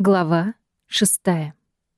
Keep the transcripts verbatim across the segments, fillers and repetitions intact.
Глава шестая.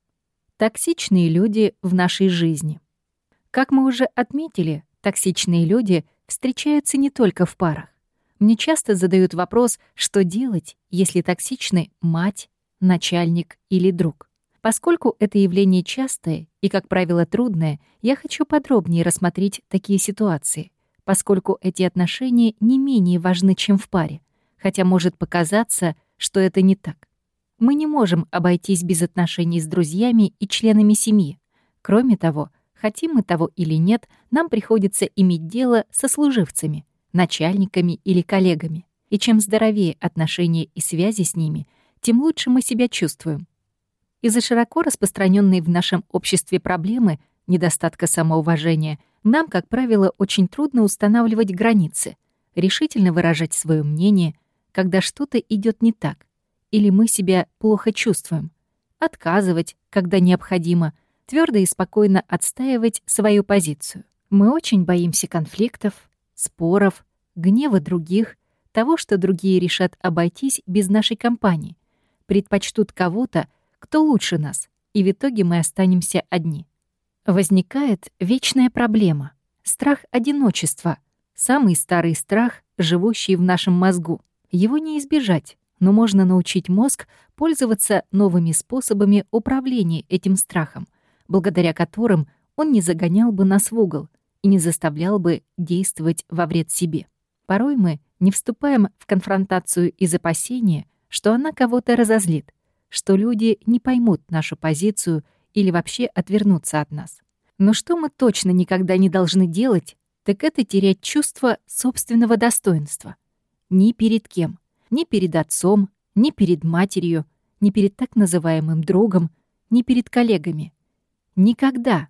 Токсичные люди в нашей жизни. Как мы уже отметили, токсичные люди встречаются не только в парах. Мне часто задают вопрос, что делать, если токсичны мать, начальник или друг. Поскольку это явление частое и, как правило, трудное, я хочу подробнее рассмотреть такие ситуации, поскольку эти отношения не менее важны, чем в паре, хотя может показаться, что это не так. Мы не можем обойтись без отношений с друзьями и членами семьи. Кроме того, хотим мы того или нет, нам приходится иметь дело со служивцами, начальниками или коллегами. И чем здоровее отношения и связи с ними, тем лучше мы себя чувствуем. Из-за широко распространенной в нашем обществе проблемы недостатка самоуважения нам, как правило, очень трудно устанавливать границы, решительно выражать свое мнение, когда что-то идет не так, или мы себя плохо чувствуем, отказывать, когда необходимо, твердо и спокойно отстаивать свою позицию. Мы очень боимся конфликтов, споров, гнева других, того, что другие решат обойтись без нашей компании, предпочтут кого-то, кто лучше нас, и в итоге мы останемся одни. Возникает вечная проблема — страх одиночества, самый старый страх, живущий в нашем мозгу. Его не избежать, но можно научить мозг пользоваться новыми способами управления этим страхом, благодаря которым он не загонял бы нас в угол и не заставлял бы действовать во вред себе. Порой мы не вступаем в конфронтацию из опасения, что она кого-то разозлит, что люди не поймут нашу позицию или вообще отвернутся от нас. Но что мы точно никогда не должны делать, так это терять чувство собственного достоинства. Ни перед кем. Ни перед отцом, ни перед матерью, ни перед так называемым другом, ни перед коллегами. Никогда.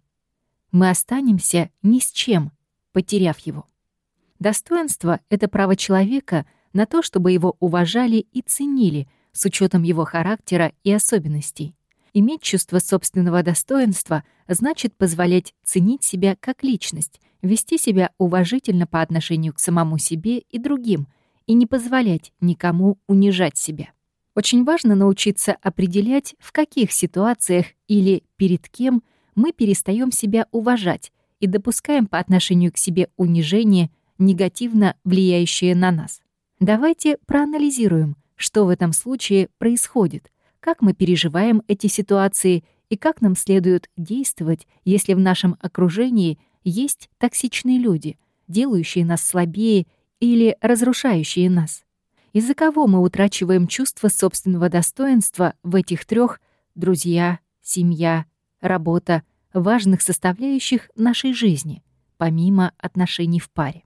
Мы останемся ни с чем, потеряв его. Достоинство — это право человека на то, чтобы его уважали и ценили с учетом его характера и особенностей. Иметь чувство собственного достоинства значит позволять ценить себя как личность, вести себя уважительно по отношению к самому себе и другим, и не позволять никому унижать себя. Очень важно научиться определять, в каких ситуациях или перед кем мы перестаем себя уважать и допускаем по отношению к себе унижение, негативно влияющее на нас. Давайте проанализируем, что в этом случае происходит, как мы переживаем эти ситуации и как нам следует действовать, если в нашем окружении есть токсичные люди, делающие нас слабее или разрушающие нас. Из-за кого мы утрачиваем чувство собственного достоинства в этих трех друзья, семья, работа, важных составляющих нашей жизни, помимо отношений в паре.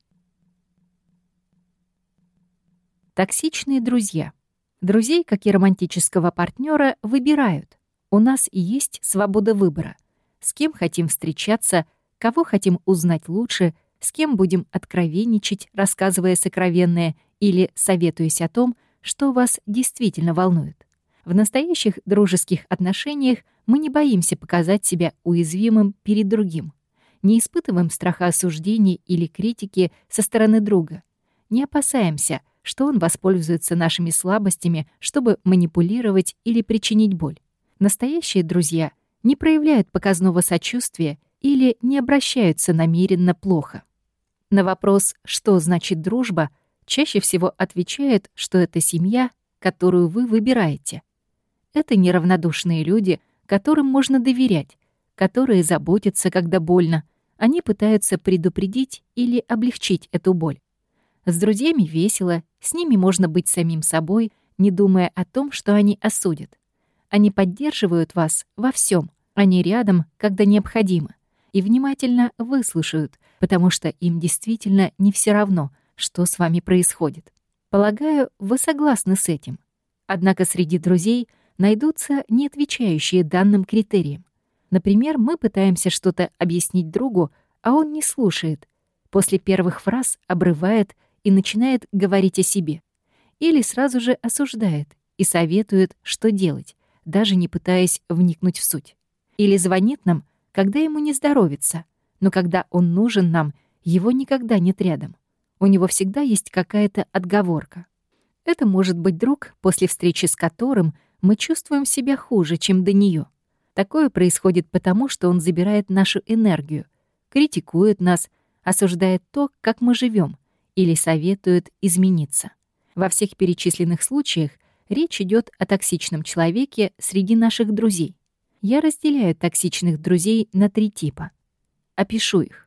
Токсичные друзья. Друзей, как и романтического партнера, выбирают. У нас есть свобода выбора. С кем хотим встречаться, кого хотим узнать лучше, с кем будем откровенничать, рассказывая сокровенное или советуясь о том, что вас действительно волнует. В настоящих дружеских отношениях мы не боимся показать себя уязвимым перед другим, не испытываем страха осуждений или критики со стороны друга, не опасаемся, что он воспользуется нашими слабостями, чтобы манипулировать или причинить боль. Настоящие друзья не проявляют показного сочувствия или не обращаются намеренно плохо. На вопрос, что значит дружба, чаще всего отвечают, что это семья, которую вы выбираете. Это неравнодушные люди, которым можно доверять, которые заботятся, когда больно. Они пытаются предупредить или облегчить эту боль. С друзьями весело, с ними можно быть самим собой, не думая о том, что они осудят. Они поддерживают вас во всем, они рядом, когда необходимо, и внимательно выслушают, потому что им действительно не все равно, что с вами происходит. Полагаю, вы согласны с этим. Однако среди друзей найдутся не отвечающие данным критериям. Например, мы пытаемся что-то объяснить другу, а он не слушает. После первых фраз обрывает и начинает говорить о себе. Или сразу же осуждает и советует, что делать, даже не пытаясь вникнуть в суть. Или звонит нам, когда ему не здоровится, но когда он нужен нам, его никогда нет рядом. У него всегда есть какая-то отговорка. Это может быть друг, после встречи с которым мы чувствуем себя хуже, чем до нее. Такое происходит потому, что он забирает нашу энергию, критикует нас, осуждает то, как мы живем, или советует измениться. Во всех перечисленных случаях речь идет о токсичном человеке среди наших друзей. Я разделяю токсичных друзей на три типа. Опишу их.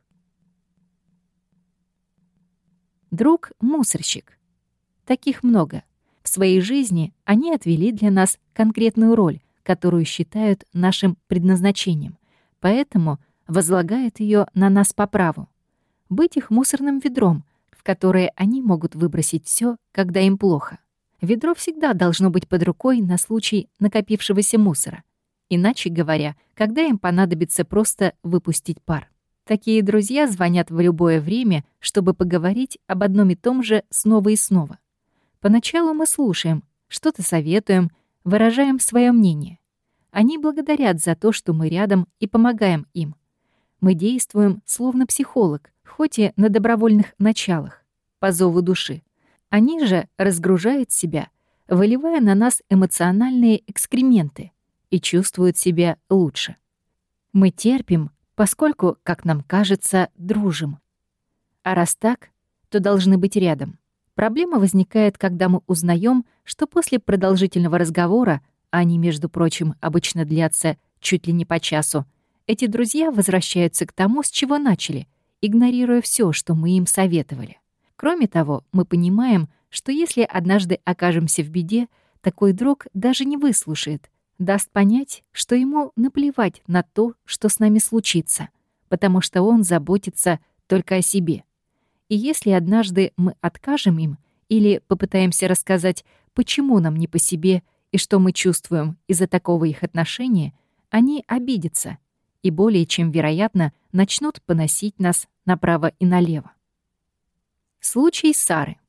Друг-мусорщик. Таких много. В своей жизни они отвели для нас конкретную роль, которую считают нашим предназначением, поэтому возлагают ее на нас по праву. Быть их мусорным ведром, в которое они могут выбросить все, когда им плохо. Ведро всегда должно быть под рукой на случай накопившегося мусора. Иначе говоря, когда им понадобится просто выпустить пар. Такие друзья звонят в любое время, чтобы поговорить об одном и том же снова и снова. Поначалу мы слушаем, что-то советуем, выражаем свое мнение. Они благодарят за то, что мы рядом и помогаем им. Мы действуем словно психолог, хоть и на добровольных началах, по зову души. Они же разгружают себя, выливая на нас эмоциональные экскременты, и чувствуют себя лучше. Мы терпим, поскольку, как нам кажется, дружим. А раз так, то должны быть рядом. Проблема возникает, когда мы узнаем, что после продолжительного разговора, а они, между прочим, обычно длятся чуть ли не по часу, эти друзья возвращаются к тому, с чего начали, игнорируя все, что мы им советовали. Кроме того, мы понимаем, что если однажды окажемся в беде, такой друг даже не выслушает, даст понять, что ему наплевать на то, что с нами случится, потому что он заботится только о себе. И если однажды мы откажем им или попытаемся рассказать, почему нам не по себе и что мы чувствуем из-за такого их отношения, они обидятся и более чем вероятно начнут поносить нас направо и налево. Случай Сары.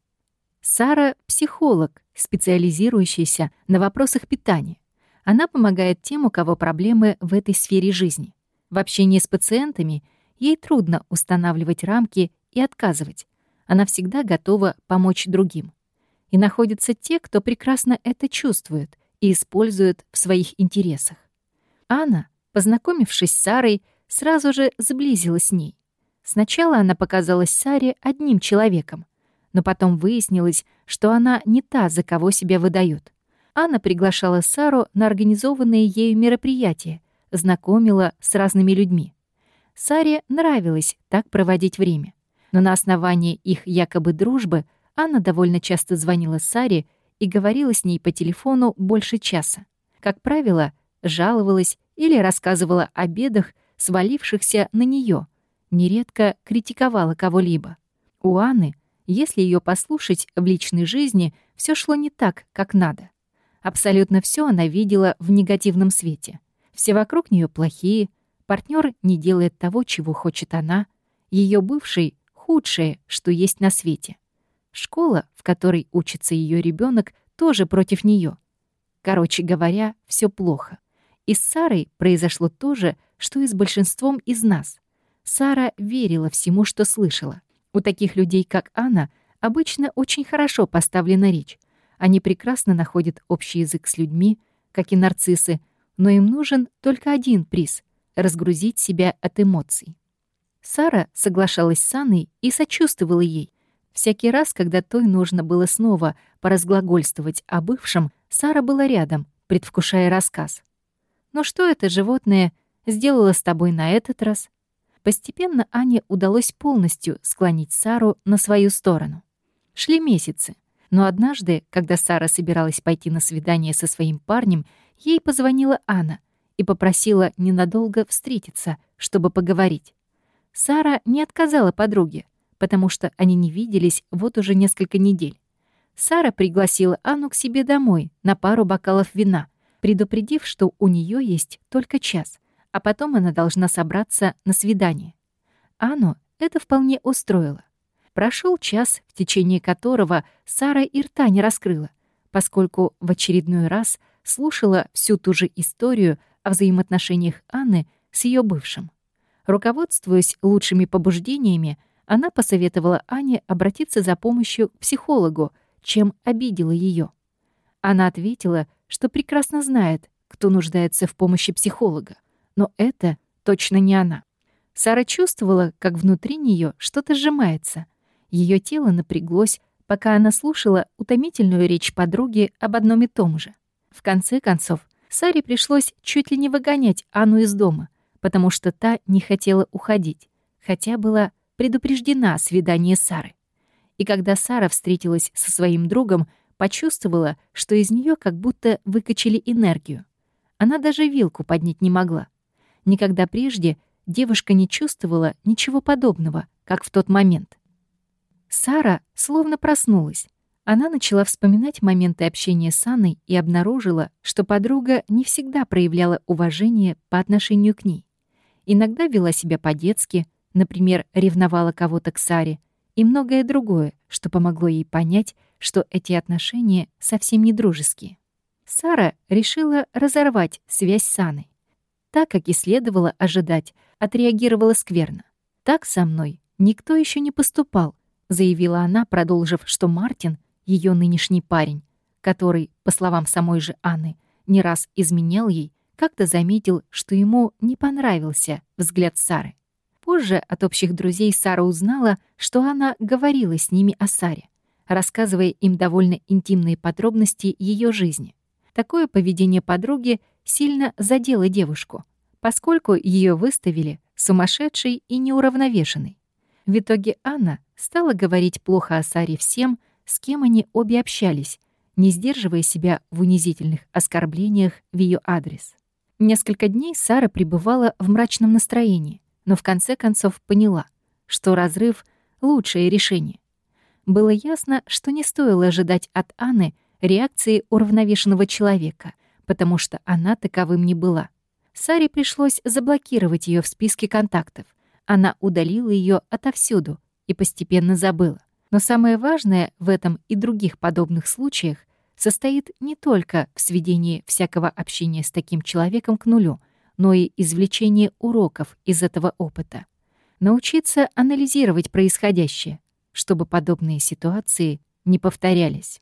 Сара — психолог, специализирующийся на вопросах питания. Она помогает тем, у кого проблемы в этой сфере жизни. В общении с пациентами ей трудно устанавливать рамки и отказывать. Она всегда готова помочь другим. И находятся те, кто прекрасно это чувствует и использует в своих интересах. Анна, познакомившись с Сарой, сразу же сблизилась с ней. Сначала она показалась Саре одним человеком, но потом выяснилось, что она не та, за кого себя выдает. Анна приглашала Сару на организованные ею мероприятия, знакомила с разными людьми. Саре нравилось так проводить время, но на основании их якобы дружбы Анна довольно часто звонила Саре и говорила с ней по телефону больше часа. Как правило, жаловалась или рассказывала о бедах, свалившихся на нее, нередко критиковала кого-либо. У Анны, если ее послушать, в личной жизни все шло не так, как надо. Абсолютно все она видела в негативном свете. Все вокруг нее плохие, партнер не делает того, чего хочет она, ее бывший — худшее, что есть на свете. Школа, в которой учится ее ребенок, тоже против нее. Короче говоря, все плохо. И с Сарой произошло то же, что и с большинством из нас. Сара верила всему, что слышала. У таких людей, как Анна, обычно очень хорошо поставлена речь. Они прекрасно находят общий язык с людьми, как и нарциссы, но им нужен только один приз — разгрузить себя от эмоций. Сара соглашалась с Анной и сочувствовала ей. Всякий раз, когда той нужно было снова поразглагольствовать о бывшем, Сара была рядом, предвкушая рассказ. «Ну что это животное сделало с тобой на этот раз?» Постепенно Ане удалось полностью склонить Сару на свою сторону. Шли месяцы, но однажды, когда Сара собиралась пойти на свидание со своим парнем, ей позвонила Анна и попросила ненадолго встретиться, чтобы поговорить. Сара не отказала подруге, потому что они не виделись вот уже несколько недель. Сара пригласила Анну к себе домой на пару бокалов вина, предупредив, что у нее есть только час, а потом она должна собраться на свидание. Анну это вполне устроило. Прошел час, в течение которого Сара и рта не раскрыла, поскольку в очередной раз слушала всю ту же историю о взаимоотношениях Анны с ее бывшим. Руководствуясь лучшими побуждениями, она посоветовала Ане обратиться за помощью к психологу, чем обидела ее. Она ответила, что прекрасно знает, кто нуждается в помощи психолога. Но это точно не она. Сара чувствовала, как внутри нее что-то сжимается. Ее тело напряглось, пока она слушала утомительную речь подруги об одном и том же. В конце концов, Саре пришлось чуть ли не выгонять Анну из дома, потому что та не хотела уходить, хотя была предупреждена о свидании Сары. И когда Сара встретилась со своим другом, почувствовала, что из нее как будто выкачали энергию. Она даже вилку поднять не могла. Никогда прежде девушка не чувствовала ничего подобного, как в тот момент. Сара словно проснулась. Она начала вспоминать моменты общения с Анной и обнаружила, что подруга не всегда проявляла уважение по отношению к ней. Иногда вела себя по-детски, например, ревновала кого-то к Саре, и многое другое, что помогло ей понять, что эти отношения совсем не дружеские. Сара решила разорвать связь с Анной. Так, как и следовало ожидать, отреагировала скверно. «Так со мной никто еще не поступал», — заявила она, продолжив, что Мартин, ее нынешний парень, который, по словам самой же Анны, не раз изменял ей, как-то заметил, что ему не понравился взгляд Сары. Позже от общих друзей Сара узнала, что Анна говорила с ними о Саре, рассказывая им довольно интимные подробности ее жизни. Такое поведение подруги сильно задело девушку, поскольку ее выставили сумасшедшей и неуравновешенной. В итоге Анна стала говорить плохо о Саре всем, с кем они обе общались, не сдерживая себя в унизительных оскорблениях в ее адрес. Несколько дней Сара пребывала в мрачном настроении, но в конце концов поняла, что разрыв — лучшее решение. Было ясно, что не стоило ожидать от Анны реакции уравновешенного человека, потому что она таковым не была. Саре пришлось заблокировать ее в списке контактов. Она удалила ее отовсюду и постепенно забыла. Но самое важное в этом и других подобных случаях состоит не только в сведении всякого общения с таким человеком к нулю, но и извлечении уроков из этого опыта. Научиться анализировать происходящее, чтобы подобные ситуации не повторялись.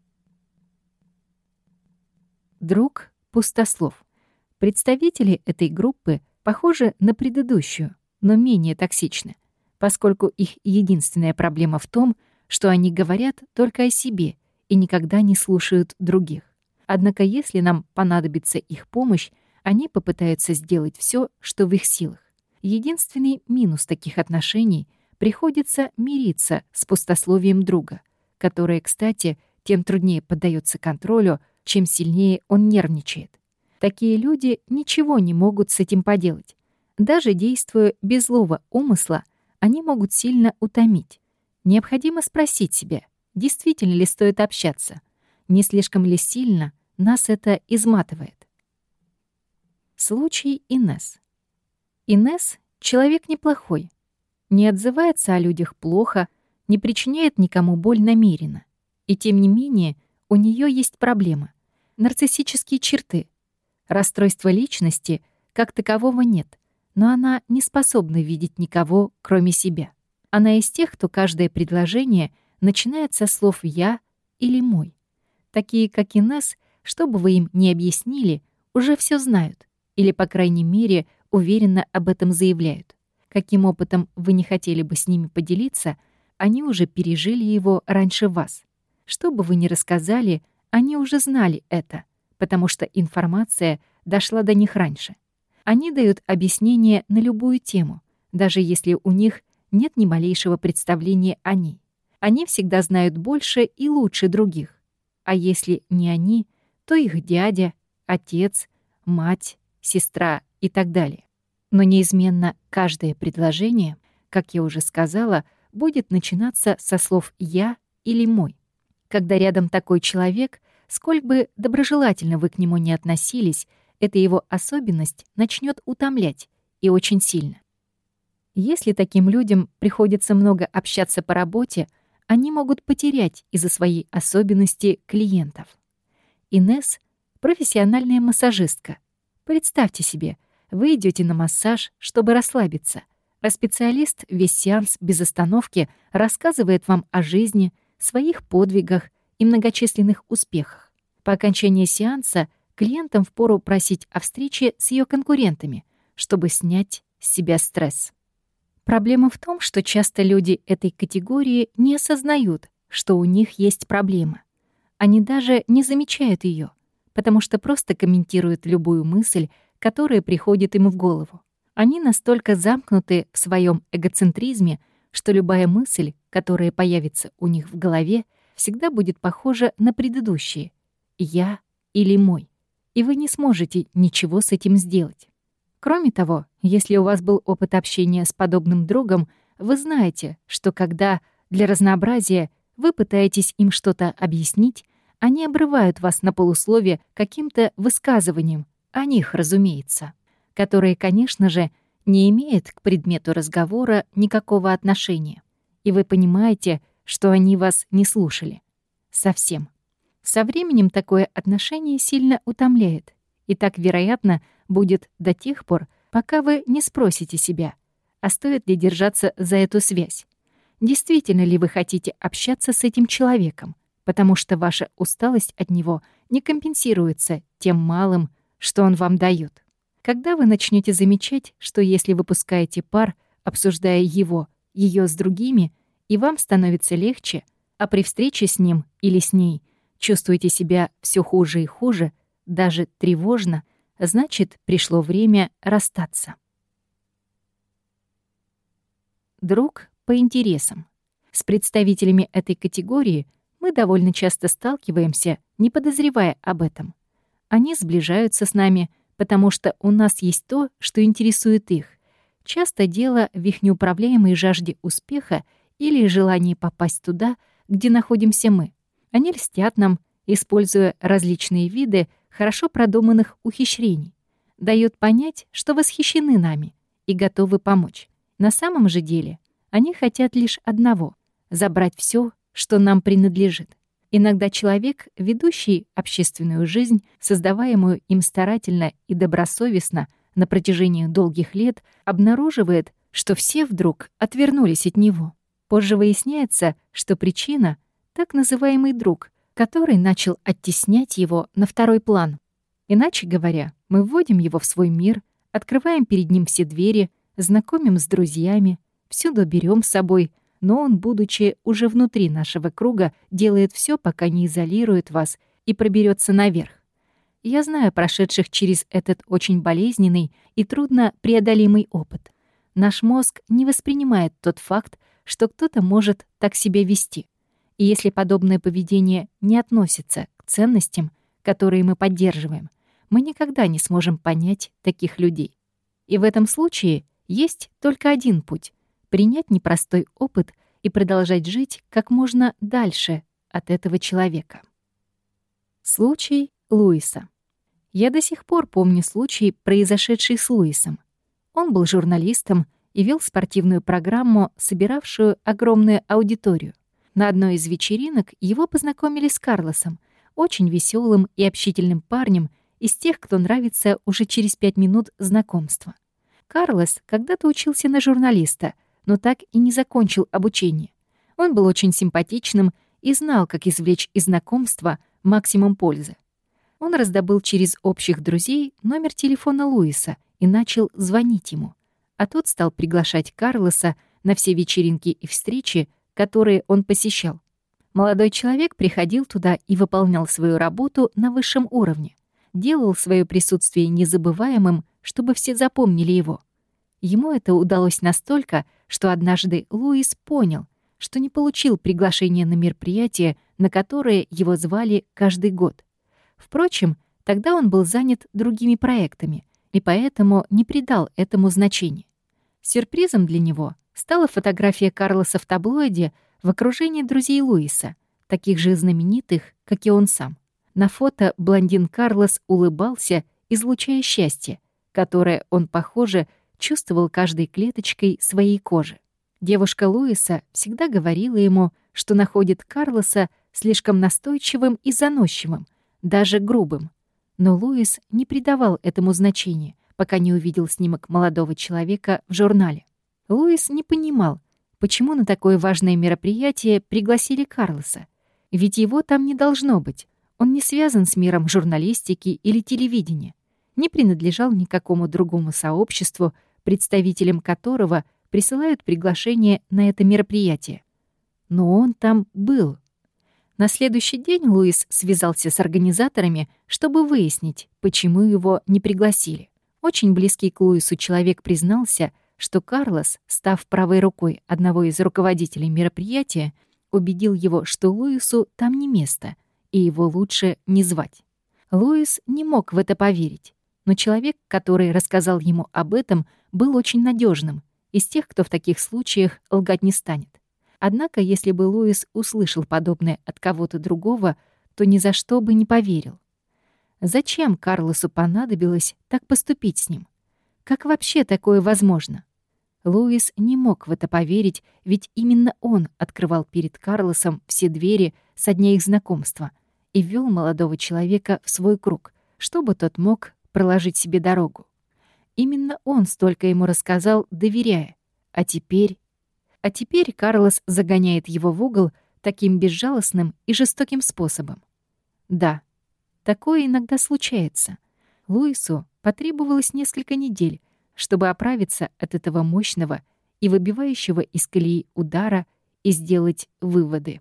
Друг пустослов. Представители этой группы похожи на предыдущую, но менее токсичны, поскольку их единственная проблема в том, что они говорят только о себе и никогда не слушают других. Однако если нам понадобится их помощь, они попытаются сделать все, что в их силах. Единственный минус таких отношений — приходится мириться с пустословием друга, которое, кстати, тем труднее поддается контролю, чем сильнее он нервничает. Такие люди ничего не могут с этим поделать. Даже действуя без злого умысла, они могут сильно утомить. Необходимо спросить себя, действительно ли стоит общаться, не слишком ли сильно нас это изматывает. Случай Инесс. Инесс — человек неплохой, не отзывается о людях плохо, не причиняет никому боль намеренно. И тем не менее у нее есть проблема — нарциссические черты. Расстройства личности как такового нет, но она не способна видеть никого, кроме себя. Она из тех, кто каждое предложение начинает со слов «я» или «мой». Такие, как Инесс, что бы вы им ни объяснили, уже все знают или, по крайней мере, уверенно об этом заявляют. Каким опытом вы не хотели бы с ними поделиться, они уже пережили его раньше вас. Что бы вы ни рассказали, они уже знали это, потому что информация дошла до них раньше. Они дают объяснение на любую тему, даже если у них нет ни малейшего представления о ней. Они всегда знают больше и лучше других. А если не они, то их дядя, отец, мать, сестра и так далее. Но неизменно каждое предложение, как я уже сказала, будет начинаться со слов «я» или «мой». Когда рядом такой человек, сколь бы доброжелательно вы к нему не относились, эта его особенность начнет утомлять, и очень сильно. Если таким людям приходится много общаться по работе, они могут потерять из-за своей особенности клиентов. Инесс — профессиональная массажистка. Представьте себе, вы идете на массаж, чтобы расслабиться, а специалист весь сеанс без остановки рассказывает вам о жизни, своих подвигах и многочисленных успехах. По окончании сеанса клиентам впору просить о встрече с ее конкурентами, чтобы снять с себя стресс. Проблема в том, что часто люди этой категории не осознают, что у них есть проблема. Они даже не замечают ее, потому что просто комментируют любую мысль, которая приходит им в голову. Они настолько замкнуты в своем эгоцентризме, что любая мысль, которая появится у них в голове, всегда будет похожа на предыдущие «я» или «мой», и вы не сможете ничего с этим сделать. Кроме того, если у вас был опыт общения с подобным другом, вы знаете, что когда для разнообразия вы пытаетесь им что-то объяснить, они обрывают вас на полуслове каким-то высказыванием, о них, разумеется, которое, конечно же, не имеет к предмету разговора никакого отношения. И вы понимаете, что они вас не слушали. Совсем. Со временем такое отношение сильно утомляет. И так, вероятно, будет до тех пор, пока вы не спросите себя, а стоит ли держаться за эту связь. Действительно ли вы хотите общаться с этим человеком, потому что ваша усталость от него не компенсируется тем малым, что он вам даёт. Когда вы начнете замечать, что если вы пускаете пар, обсуждая его, её с другими, и вам становится легче, а при встрече с ним или с ней чувствуете себя всё хуже и хуже, даже тревожно, значит, пришло время расстаться. Друг по интересам. С представителями этой категории мы довольно часто сталкиваемся, не подозревая об этом. Они сближаются с нами, потому что у нас есть то, что интересует их. Часто дело в их неуправляемой жажде успеха или желании попасть туда, где находимся мы. Они льстят нам, используя различные виды хорошо продуманных ухищрений, дают понять, что восхищены нами и готовы помочь. На самом же деле они хотят лишь одного — забрать все, что нам принадлежит. Иногда человек, ведущий общественную жизнь, создаваемую им старательно и добросовестно на протяжении долгих лет, обнаруживает, что все вдруг отвернулись от него. Позже выясняется, что причина — так называемый друг, который начал оттеснять его на второй план. Иначе говоря, мы вводим его в свой мир, открываем перед ним все двери, знакомим с друзьями, всюду берем с собой, но он, будучи уже внутри нашего круга, делает все, пока не изолирует вас и проберется наверх. Я знаю прошедших через этот очень болезненный и трудно преодолимый опыт. Наш мозг не воспринимает тот факт, что кто-то может так себя вести. И если подобное поведение не относится к ценностям, которые мы поддерживаем, мы никогда не сможем понять таких людей. И в этом случае есть только один путь — принять непростой опыт и продолжать жить как можно дальше от этого человека. Случай Луиса. Я до сих пор помню случай, произошедший с Луисом. Он был журналистом и вел спортивную программу, собиравшую огромную аудиторию. На одной из вечеринок его познакомили с Карлосом, очень веселым и общительным парнем, из тех, кто нравится уже через пять минут знакомства. Карлос когда-то учился на журналиста, но так и не закончил обучение. Он был очень симпатичным и знал, как извлечь из знакомства максимум пользы. Он раздобыл через общих друзей номер телефона Луиса и начал звонить ему, а тот стал приглашать Карлоса на все вечеринки и встречи, которые он посещал. Молодой человек приходил туда и выполнял свою работу на высшем уровне, делал свое присутствие незабываемым, чтобы все запомнили его. Ему это удалось настолько, что однажды Луис понял, что не получил приглашение на мероприятие, на которое его звали каждый год. Впрочем, тогда он был занят другими проектами и поэтому не придал этому значения. Сюрпризом для него стала фотография Карлоса в таблоиде в окружении друзей Луиса, таких же знаменитых, как и он сам. На фото блондин Карлос улыбался, излучая счастье, которое он, похоже, чувствовал каждой клеточкой своей кожи. Девушка Луиса всегда говорила ему, что находит Карлоса слишком настойчивым и заносчивым, даже грубым. Но Луис не придавал этому значения, пока не увидел снимок молодого человека в журнале. Луис не понимал, почему на такое важное мероприятие пригласили Карлоса, ведь его там не должно быть. Он не связан с миром журналистики или телевидения, не принадлежал никакому другому сообществу, представителям которого присылают приглашение на это мероприятие. Но он там был. На следующий день Луис связался с организаторами, чтобы выяснить, почему его не пригласили. Очень близкий к Луису человек признался, что Карлос, став правой рукой одного из руководителей мероприятия, убедил его, что Луису там не место, и его лучше не звать. Луис не мог в это поверить, но человек, который рассказал ему об этом, был очень надежным, из тех, кто в таких случаях лгать не станет. Однако, если бы Луис услышал подобное от кого-то другого, то ни за что бы не поверил. Зачем Карлосу понадобилось так поступить с ним? Как вообще такое возможно? Луис не мог в это поверить, ведь именно он открывал перед Карлосом все двери со дня их знакомства и ввел молодого человека в свой круг, чтобы тот мог проложить себе дорогу. Именно он столько ему рассказал, доверяя. А теперь... А теперь Карлос загоняет его в угол таким безжалостным и жестоким способом. Да, такое иногда случается. Луису потребовалось несколько недель, чтобы оправиться от этого мощного и выбивающего из колеи удара и сделать выводы.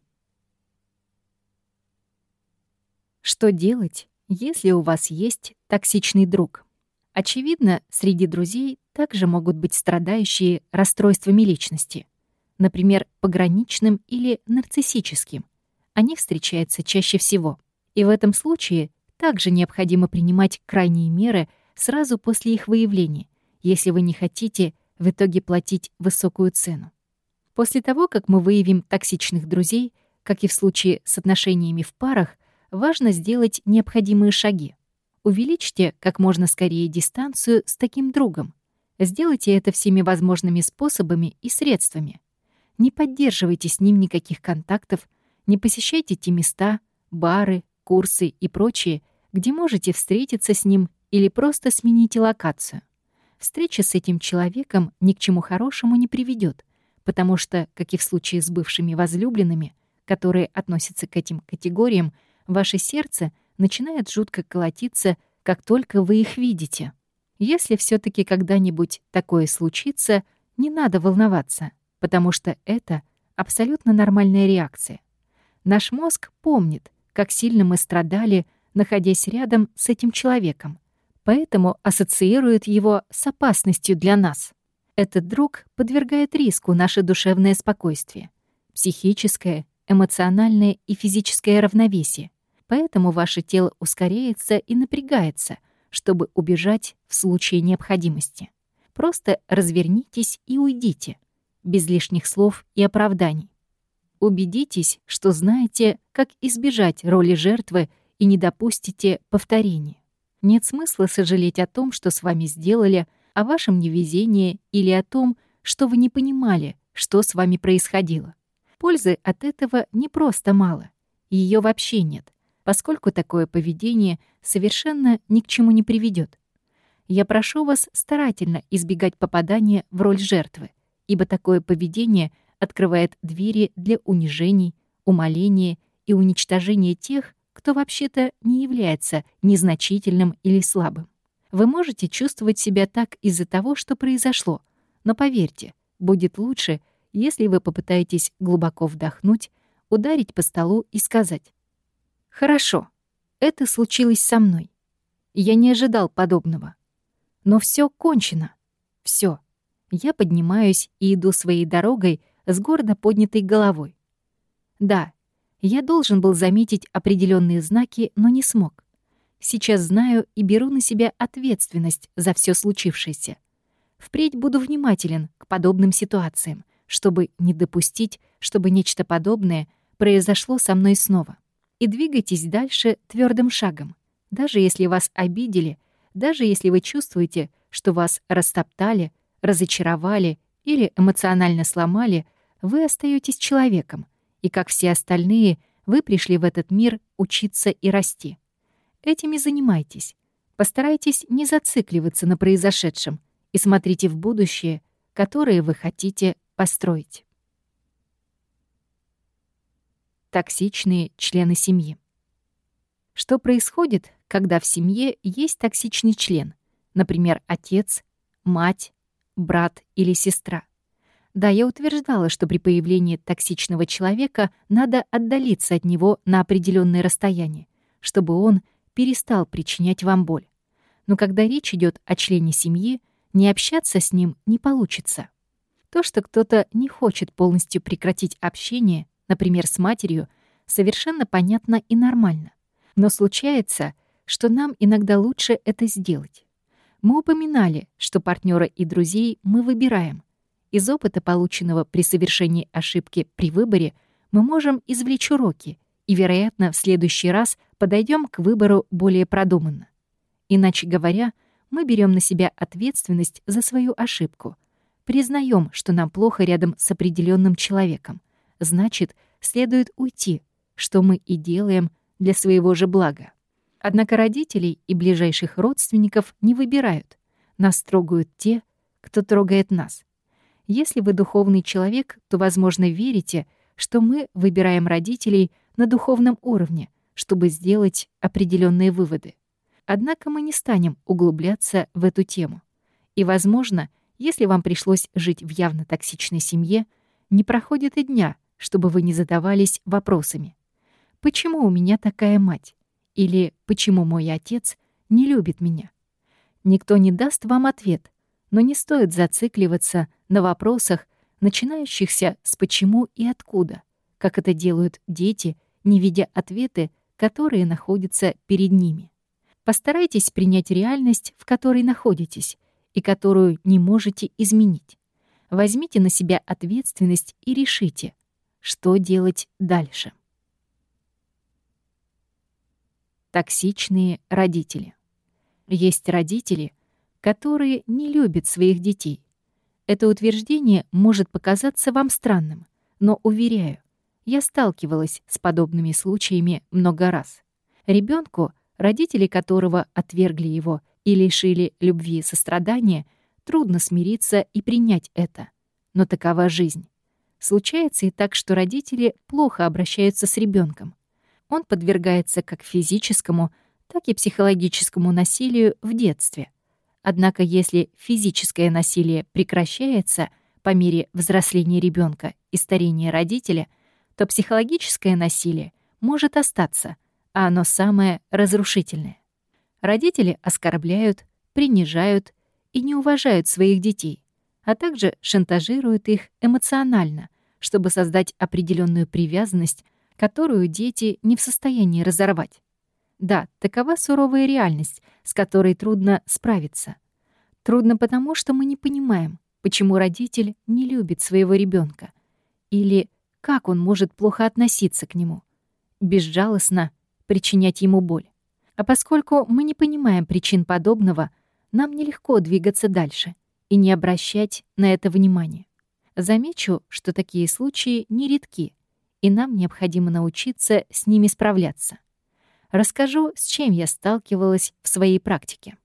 Что делать, если у вас есть токсичный друг? Очевидно, среди друзей также могут быть страдающие расстройствами личности, например, пограничным или нарциссическим. Они встречаются чаще всего. И в этом случае также необходимо принимать крайние меры сразу после их выявления, если вы не хотите в итоге платить высокую цену. После того, как мы выявим токсичных друзей, как и в случае с отношениями в парах, важно сделать необходимые шаги. Увеличьте как можно скорее дистанцию с таким другом. Сделайте это всеми возможными способами и средствами. Не поддерживайте с ним никаких контактов, не посещайте те места, бары, курсы и прочее, где можете встретиться с ним или просто смените локацию. Встреча с этим человеком ни к чему хорошему не приведет, потому что, как и в случае с бывшими возлюбленными, которые относятся к этим категориям, ваше сердце начинает жутко колотиться, как только вы их видите. Если все-таки когда-нибудь такое случится, не надо волноваться, потому что это абсолютно нормальная реакция. Наш мозг помнит, как сильно мы страдали, находясь рядом с этим человеком, поэтому ассоциирует его с опасностью для нас. Этот друг подвергает риску наше душевное спокойствие, психическое, эмоциональное и физическое равновесие, поэтому ваше тело ускоряется и напрягается, чтобы убежать в случае необходимости. Просто развернитесь и уйдите, без лишних слов и оправданий. Убедитесь, что знаете, как избежать роли жертвы и не допустите повторения. Нет смысла сожалеть о том, что с вами сделали, о вашем невезении или о том, что вы не понимали, что с вами происходило. Пользы от этого не просто мало, ее вообще нет, поскольку такое поведение совершенно ни к чему не приведет. Я прошу вас старательно избегать попадания в роль жертвы, ибо такое поведение открывает двери для унижений, умаления и уничтожения тех, кто вообще-то не является незначительным или слабым. Вы можете чувствовать себя так из-за того, что произошло, но поверьте, будет лучше, если вы попытаетесь глубоко вдохнуть, ударить по столу и сказать: «Хорошо, это случилось со мной. Я не ожидал подобного. Но все кончено. Все. Я поднимаюсь и иду своей дорогой с гордо поднятой головой. Да, я должен был заметить определенные знаки, но не смог. Сейчас знаю и беру на себя ответственность за все случившееся. Впредь буду внимателен к подобным ситуациям, чтобы не допустить, чтобы нечто подобное произошло со мной снова. И двигайтесь дальше твердым шагом. Даже если вас обидели, даже если вы чувствуете, что вас растоптали, разочаровали или эмоционально сломали, вы остаетесь человеком, и, как все остальные, вы пришли в этот мир учиться и расти. Этим и занимайтесь. Постарайтесь не зацикливаться на произошедшем и смотрите в будущее, которое вы хотите построить. Токсичные члены семьи. Что происходит, когда в семье есть токсичный член, например, отец, мать, брат или сестра? Да, я утверждала, что при появлении токсичного человека надо отдалиться от него на определенное расстояние, чтобы он перестал причинять вам боль. Но когда речь идет о члене семьи, не общаться с ним не получится. То, что кто-то не хочет полностью прекратить общение, например, с матерью, совершенно понятно и нормально. Но случается, что нам иногда лучше это сделать. Мы упоминали, что партнера и друзей мы выбираем. Из опыта, полученного при совершении ошибки при выборе, мы можем извлечь уроки и, вероятно, в следующий раз подойдем к выбору более продуманно. Иначе говоря, мы берем на себя ответственность за свою ошибку, признаем, что нам плохо рядом с определенным человеком. Значит, следует уйти, что мы и делаем для своего же блага. Однако родителей и ближайших родственников не выбирают. Нас трогают те, кто трогает нас. Если вы духовный человек, то, возможно, верите, что мы выбираем родителей на духовном уровне, чтобы сделать определенные выводы. Однако мы не станем углубляться в эту тему. И, возможно, если вам пришлось жить в явно токсичной семье, не проходит и дня, чтобы вы не задавались вопросами. Почему у меня такая мать? Или почему мой отец не любит меня? Никто не даст вам ответ, но не стоит зацикливаться на вопросах, начинающихся с «почему» и «откуда», как это делают дети, не видя ответы, которые находятся перед ними. Постарайтесь принять реальность, в которой находитесь, и которую не можете изменить. Возьмите на себя ответственность и решите, что делать дальше. Токсичные родители. Есть родители, которые не любят своих детей. Это утверждение может показаться вам странным, но, уверяю, я сталкивалась с подобными случаями много раз. Ребенку, родители которого отвергли его и лишили любви и сострадания, трудно смириться и принять это. Но такова жизнь. Случается и так, что родители плохо обращаются с ребенком. Он подвергается как физическому, так и психологическому насилию в детстве. Однако если физическое насилие прекращается по мере взросления ребенка и старения родителя, то психологическое насилие может остаться, а оно самое разрушительное. Родители оскорбляют, принижают и не уважают своих детей, а также шантажируют их эмоционально, чтобы создать определенную привязанность, которую дети не в состоянии разорвать. Да, такова суровая реальность, с которой трудно справиться. Трудно потому, что мы не понимаем, почему родитель не любит своего ребенка, или как он может плохо относиться к нему, безжалостно причинять ему боль. А поскольку мы не понимаем причин подобного, нам нелегко двигаться дальше и не обращать на это внимания. Замечу, что такие случаи нередки, и нам необходимо научиться с ними справляться. Расскажу, с чем я сталкивалась в своей практике.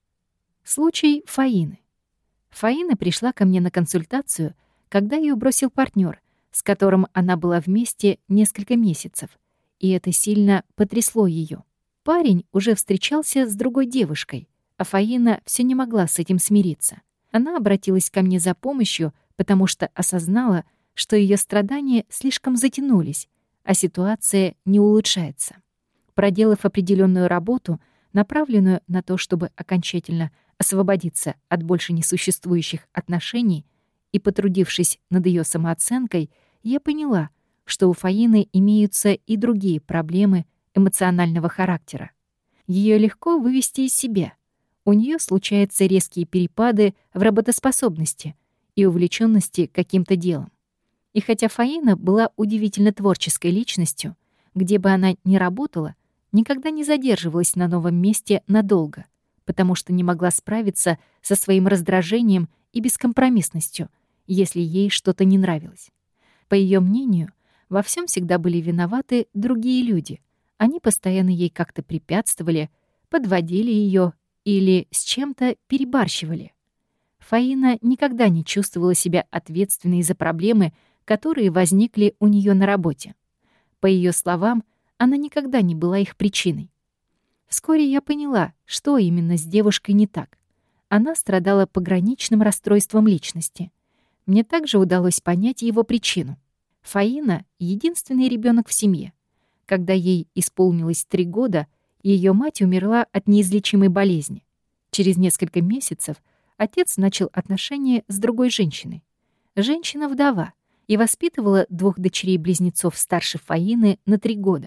Случай Фаины. Фаина пришла ко мне на консультацию, когда ее бросил партнер, с которым она была вместе несколько месяцев, и это сильно потрясло ее. Парень уже встречался с другой девушкой, а Фаина все не могла с этим смириться. Она обратилась ко мне за помощью, потому что осознала, что ее страдания слишком затянулись, а ситуация не улучшается. Проделав определенную работу, направленную на то, чтобы окончательно освободиться от больше несуществующих отношений, и потрудившись над ее самооценкой, я поняла, что у Фаины имеются и другие проблемы эмоционального характера. Ее легко вывести из себя. У нее случаются резкие перепады в работоспособности и увлеченности каким-то делом. И хотя Фаина была удивительно творческой личностью, где бы она ни работала, никогда не задерживалась на новом месте надолго, потому что не могла справиться со своим раздражением и бескомпромиссностью, если ей что-то не нравилось. По ее мнению, во всем всегда были виноваты другие люди. Они постоянно ей как-то препятствовали, подводили ее или с чем-то перебарщивали. Фаина никогда не чувствовала себя ответственной за проблемы, которые возникли у нее на работе. По ее словам, она никогда не была их причиной. Вскоре я поняла, что именно с девушкой не так. Она страдала пограничным расстройством личности. Мне также удалось понять его причину. Фаина — единственный ребенок в семье. Когда ей исполнилось три года, ее мать умерла от неизлечимой болезни. Через несколько месяцев отец начал отношения с другой женщиной. Женщина-вдова и воспитывала двух дочерей-близнецов старше Фаины на три года.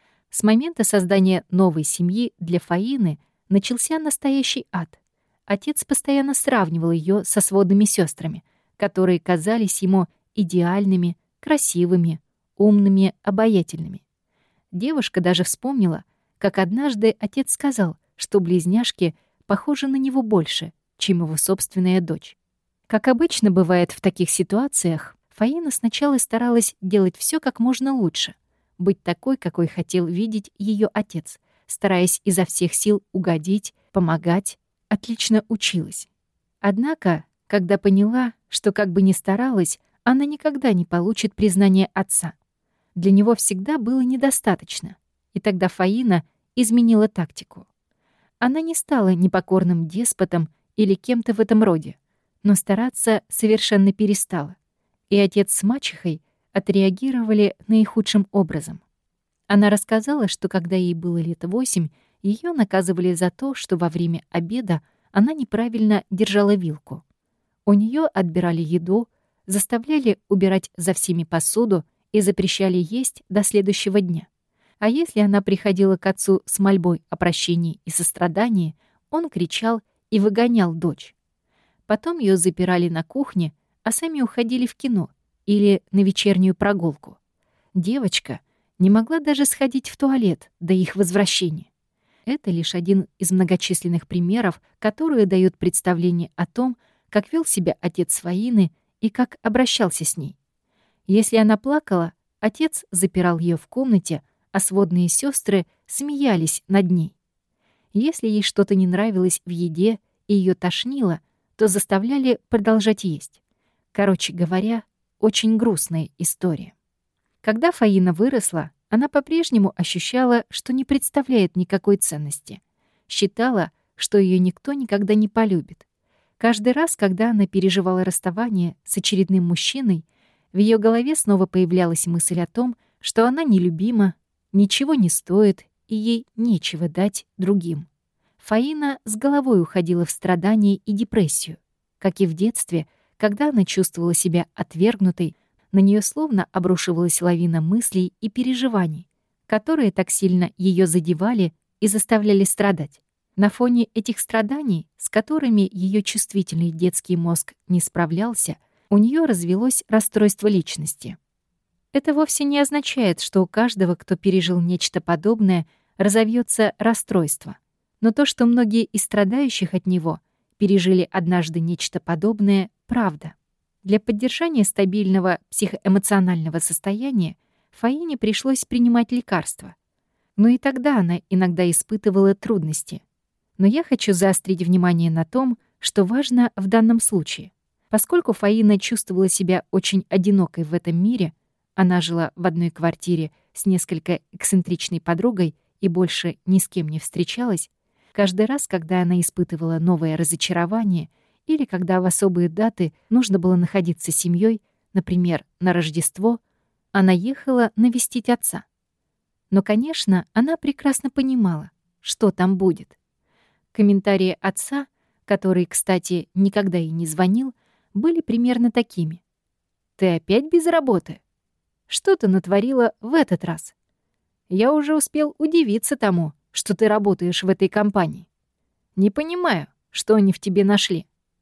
С момента создания новой семьи для Фаины начался настоящий ад. Отец постоянно сравнивал ее со сводными сестрами, которые казались ему идеальными, красивыми, умными, обаятельными. Девушка даже вспомнила, как однажды отец сказал, что близняшки похожи на него больше, чем его собственная дочь. Как обычно бывает в таких ситуациях, Фаина сначала старалась делать все как можно лучше, быть такой, какой хотел видеть ее отец, стараясь изо всех сил угодить, помогать, отлично училась. Однако, когда поняла, что как бы ни старалась, она никогда не получит признания отца. Для него всегда было недостаточно, и тогда Фаина изменила тактику. Она не стала непокорным деспотом или кем-то в этом роде, но стараться совершенно перестала, и отец с мачехой отреагировали наихудшим образом. Она рассказала, что когда ей было лет восемь, ее наказывали за то, что во время обеда она неправильно держала вилку. У нее отбирали еду, заставляли убирать за всеми посуду и запрещали есть до следующего дня. А если она приходила к отцу с мольбой о прощении и сострадании, он кричал и выгонял дочь. Потом ее запирали на кухне, а сами уходили в кино или на вечернюю прогулку. Девочка не могла даже сходить в туалет до их возвращения. Это лишь один из многочисленных примеров, которые дают представление о том, как вел себя отец Фаины и как обращался с ней. Если она плакала, отец запирал ее в комнате, а сводные сестры смеялись над ней. Если ей что-то не нравилось в еде и ее тошнило, то заставляли продолжать есть. Короче говоря, очень грустная история. Когда Фаина выросла, она по-прежнему ощущала, что не представляет никакой ценности. Считала, что ее никто никогда не полюбит. Каждый раз, когда она переживала расставание с очередным мужчиной, в ее голове снова появлялась мысль о том, что она нелюбима, ничего не стоит и ей нечего дать другим. Фаина с головой уходила в страдания и депрессию. Как и в детстве, когда она чувствовала себя отвергнутой, на нее словно обрушивалась лавина мыслей и переживаний, которые так сильно ее задевали и заставляли страдать. На фоне этих страданий, с которыми ее чувствительный детский мозг не справлялся, у нее развелось расстройство личности. Это вовсе не означает, что у каждого, кто пережил нечто подобное, разовьется расстройство. Но то, что многие из страдающих от него пережили однажды нечто подобное, правда. Для поддержания стабильного психоэмоционального состояния Фаине пришлось принимать лекарства. Но и тогда она иногда испытывала трудности. Но я хочу заострить внимание на том, что важно в данном случае. Поскольку Фаина чувствовала себя очень одинокой в этом мире, она жила в одной квартире с несколько эксцентричной подругой и больше ни с кем не встречалась, каждый раз, когда она испытывала новое разочарование или когда в особые даты нужно было находиться с семьей, например, на Рождество, она ехала навестить отца. Но, конечно, она прекрасно понимала, что там будет. Комментарии отца, который, кстати, никогда и не звонил, были примерно такими. «Ты опять без работы? Что ты натворила в этот раз? Я уже успел удивиться тому, что ты работаешь в этой компании. Не понимаю, что они в тебе нашли.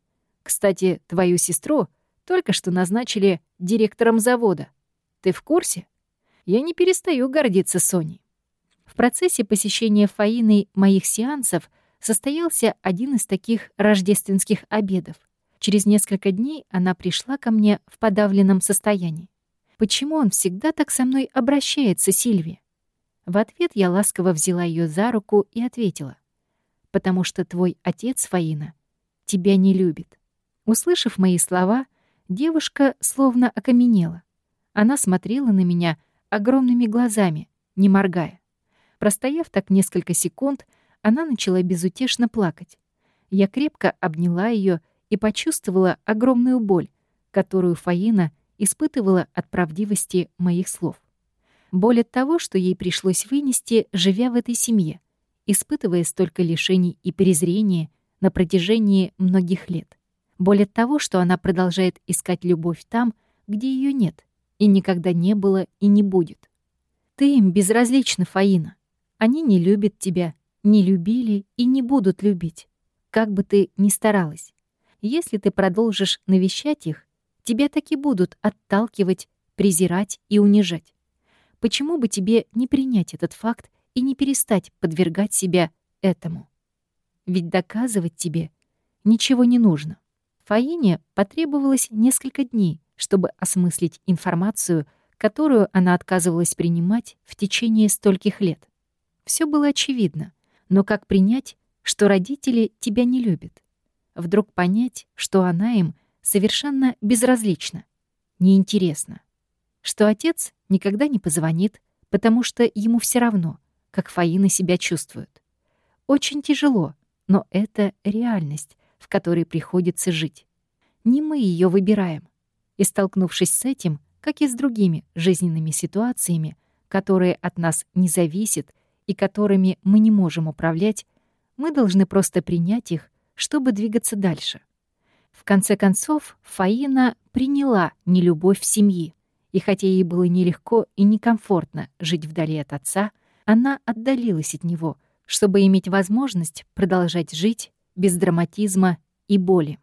Кстати, твою сестру только что назначили директором завода. Ты в курсе? Я не перестаю гордиться Соней». В процессе посещения Фаиной моих сеансов состоялся один из таких рождественских обедов. Через несколько дней она пришла ко мне в подавленном состоянии. «Почему он всегда так со мной обращается, Сильвия?» В ответ я ласково взяла ее за руку и ответила: «Потому что твой отец, Фаина, тебя не любит». Услышав мои слова, девушка словно окаменела. Она смотрела на меня огромными глазами, не моргая. Простояв так несколько секунд, Она начала безутешно плакать. Я крепко обняла ее и почувствовала огромную боль, которую Фаина испытывала от правдивости моих слов. Боль от того, что ей пришлось вынести, живя в этой семье, испытывая столько лишений и презрения на протяжении многих лет. Боль от того, что она продолжает искать любовь там, где ее нет, и никогда не было и не будет. Ты им безразлична, Фаина. Они не любят тебя, не любили и не будут любить, как бы ты ни старалась. Если ты продолжишь навещать их, тебя таки будут отталкивать, презирать и унижать. Почему бы тебе не принять этот факт и не перестать подвергать себя этому? Ведь доказывать тебе ничего не нужно. Фаине потребовалось несколько дней, чтобы осмыслить информацию, которую она отказывалась принимать в течение стольких лет. Все было очевидно, но как принять, что родители тебя не любят? Вдруг понять, что она им совершенно безразлична, неинтересна, что отец никогда не позвонит, потому что ему все равно, как Фаина себя чувствует. Очень тяжело, но это реальность, в которой приходится жить. Не мы ее выбираем. И столкнувшись с этим, как и с другими жизненными ситуациями, которые от нас не зависят и которыми мы не можем управлять, мы должны просто принять их, чтобы двигаться дальше. В конце концов, Фаина приняла нелюбовь семьи, и хотя ей было нелегко и некомфортно жить вдали от отца, она отдалилась от него, чтобы иметь возможность продолжать жить без драматизма и боли.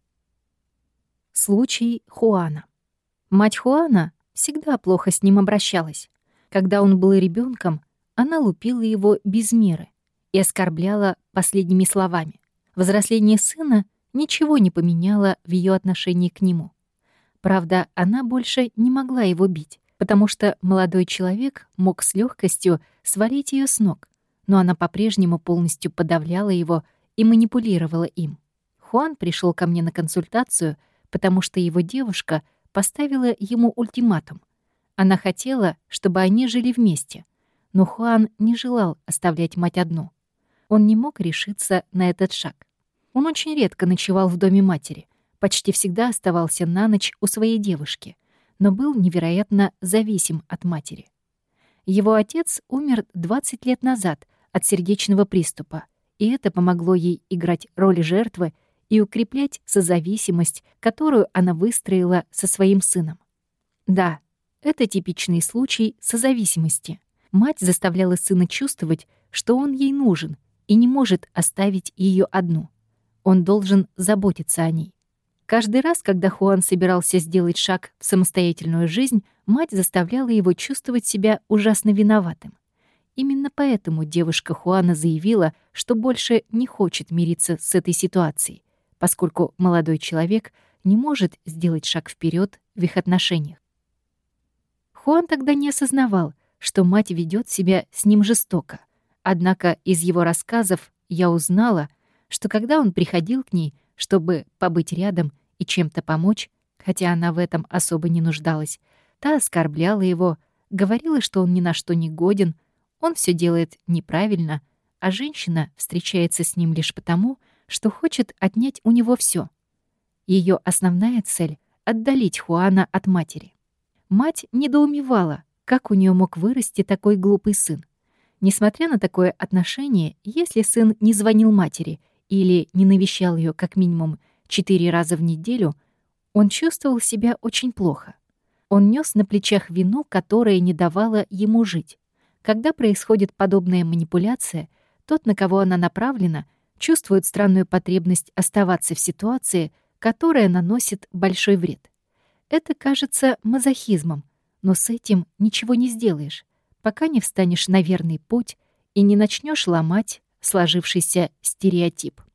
Случай Хуана. Мать Хуана всегда плохо с ним обращалась. Когда он был ребенком, она лупила его без меры и оскорбляла последними словами. Взросление сына ничего не поменяло в ее отношении к нему. Правда, она больше не могла его бить, потому что молодой человек мог с легкостью свалить ее с ног, но она по-прежнему полностью подавляла его и манипулировала им. Хуан пришел ко мне на консультацию, потому что его девушка поставила ему ультиматум. Она хотела, чтобы они жили вместе, но Хуан не желал оставлять мать одну. Он не мог решиться на этот шаг. Он очень редко ночевал в доме матери, почти всегда оставался на ночь у своей девушки, но был невероятно зависим от матери. Его отец умер двадцать лет назад от сердечного приступа, и это помогло ей играть роль жертвы и укреплять созависимость, которую она выстроила со своим сыном. Да, это типичный случай созависимости. Мать заставляла сына чувствовать, что он ей нужен и не может оставить ее одну. Он должен заботиться о ней. Каждый раз, когда Хуан собирался сделать шаг в самостоятельную жизнь, мать заставляла его чувствовать себя ужасно виноватым. Именно поэтому девушка Хуана заявила, что больше не хочет мириться с этой ситуацией, поскольку молодой человек не может сделать шаг вперед в их отношениях. Хуан тогда не осознавал, что мать ведет себя с ним жестоко. Однако из его рассказов я узнала, что когда он приходил к ней, чтобы побыть рядом и чем-то помочь, хотя она в этом особо не нуждалась, та оскорбляла его, говорила, что он ни на что не годен, он все делает неправильно, а женщина встречается с ним лишь потому, что хочет отнять у него все. Ее основная цель — отдалить Хуана от матери. Мать недоумевала, как у нее мог вырасти такой глупый сын. Несмотря на такое отношение, если сын не звонил матери или не навещал ее как минимум четыре раза в неделю, он чувствовал себя очень плохо. Он нес на плечах вину, которая не давала ему жить. Когда происходит подобная манипуляция, тот, на кого она направлена, чувствует странную потребность оставаться в ситуации, которая наносит большой вред. Это кажется мазохизмом, но с этим ничего не сделаешь, пока не встанешь на верный путь и не начнешь ломать сложившийся стереотип.